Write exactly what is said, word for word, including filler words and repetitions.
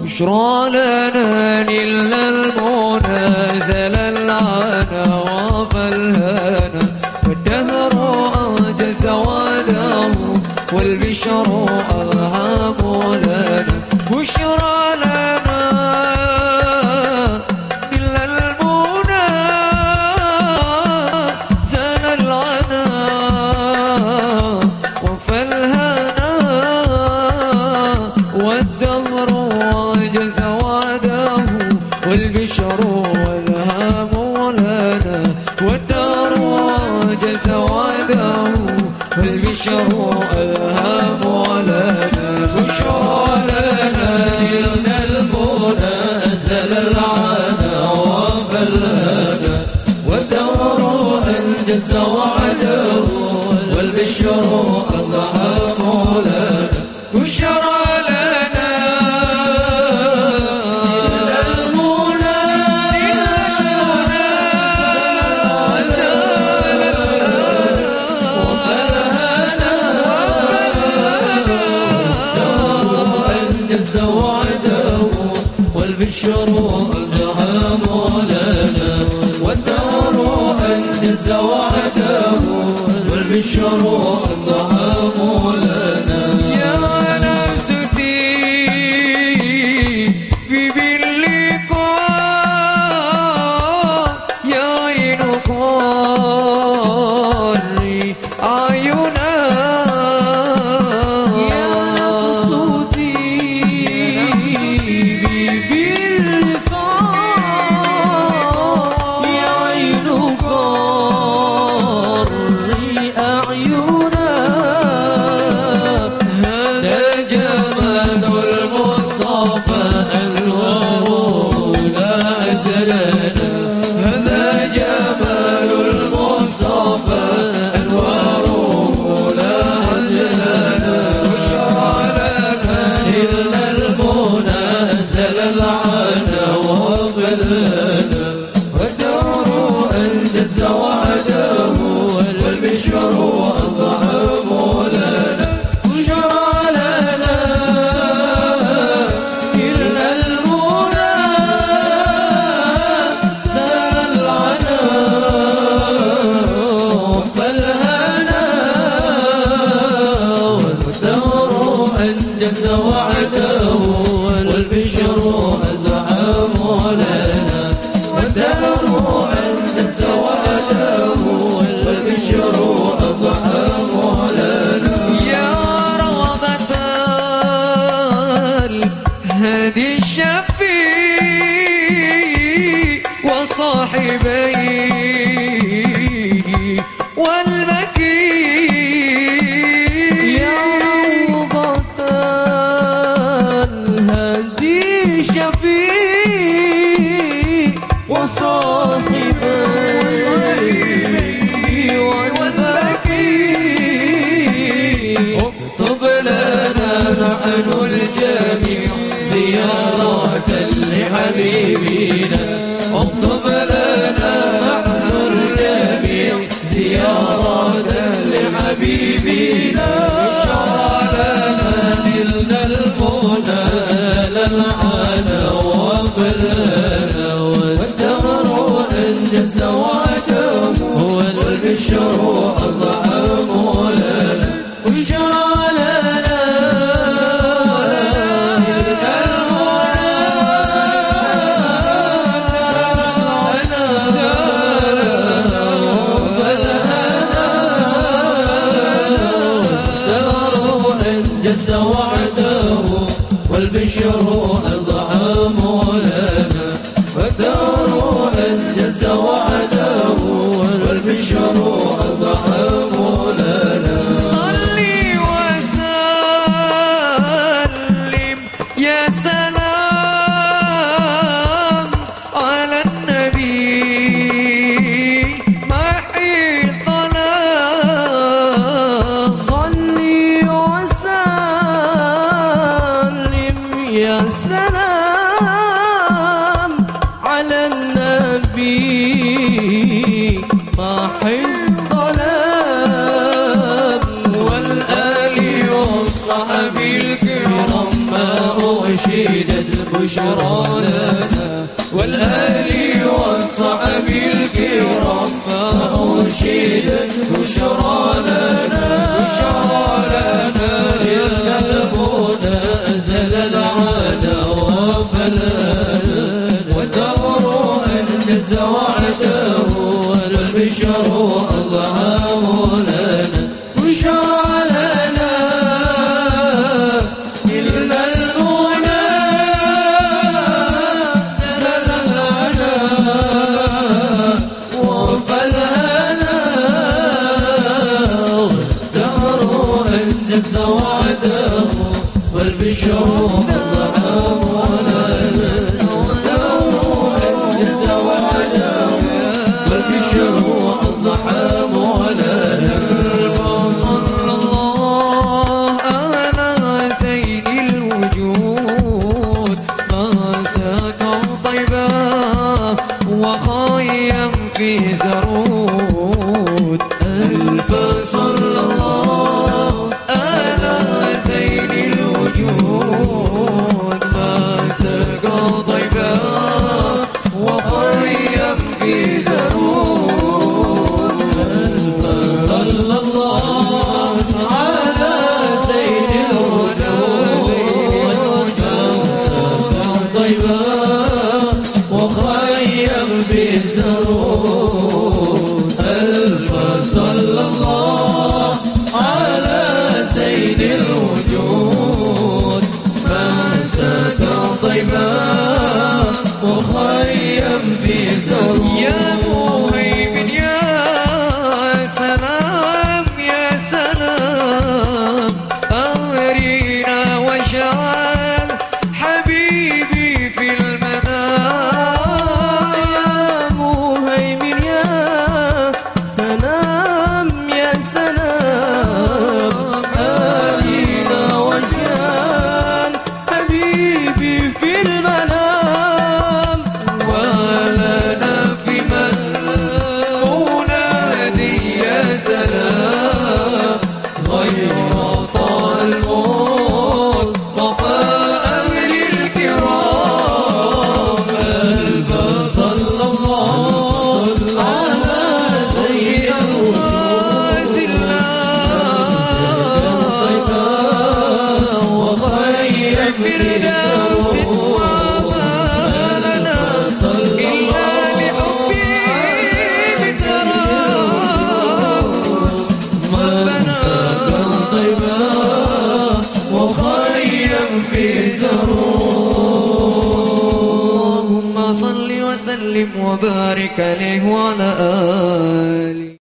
بشرى لنا إلا المنازل العنا وفالهنا والدهر أنجز وعده والبشر ألهام لنا بشرى لنا إلا المنازل العنا وفالهنا والدهر أنجز وعده والبشر والهام لنا والدار أنجز وعده والبشر ألهام لنا بشرى لنا نلنا المنازل العنا وفالهنا والدار أنجز وعده والبشر ألهام لنا بشرى والبشر ألهام لنا والدهر أنجز وعده والبشر ألهام لنا يا نفسي ببلكم يا عين قري عينا يا نفسي والدار أنجز وعده والبشر ألهام لنا بشرى لنا إلا المنازل العنا وفالهنا والدار أنجز وعده والبشر ألهام لنا والدهر أنجز وعده والبشر ألهام لنا يا روضة الهادي الشفيع وصاحبيه والمكين يا روضة الهادي الشفيع وصاحبي والبكي اكتب لنا نحن الجميع زيارة لحبيبنا اكتب لنا نحن الجميع زيارة لحبيبنا بشرى لنا نلنا المنازل العنا وفالهنا والدهر أنجز وعده والبشر ألهام لنا بشرى لنا أنجز وعده والبشر ألهام لنا والدار أنجز وعده والبشر ألهام لنا صلي وسلم يا سلام على النبي محي الظلام صلي وسلم يا سلام على النبي محي الظلام والآل والصحب الكرام ما أشيدت البشرى لنا والآل والصحب الكرام أرشد البشرى لنا بشرى لنا إن الهدى أزل العدى وفلنا والدهر أنجز وعده والبشر أضحاه لنا بشرى لنا إن المنى زل لنا وفلنا والدهر أنجز وعده والبشر أضحاه لنا فصلى الله على سيد الوجود ما سكى طيبا وخيم في زرود ألف صلى الله على سيد الوجود ما سكى طيبا وخيم في زرود صلى الله على سيد الوجود سكن طيبا وخيم في الزرود ألف صلى الله على سيد الوجود من سكن طيبا وخيم في الزرود يا مهيمن يا سلام يا سلام أغرينا وجعل حبيبي في المنام يا مهيمن يا سلام يا سلام أغرينا وجعل حبيبي في المنام ولنا في من سلام غير طال المصطفى أهل الكرام ألف صلى الله على سيد الوجود طيبا وخير فردوس وما لنا إلا لحبي وخيم في زرود اللهم صل وسلم وبارك عليه وعلى آله.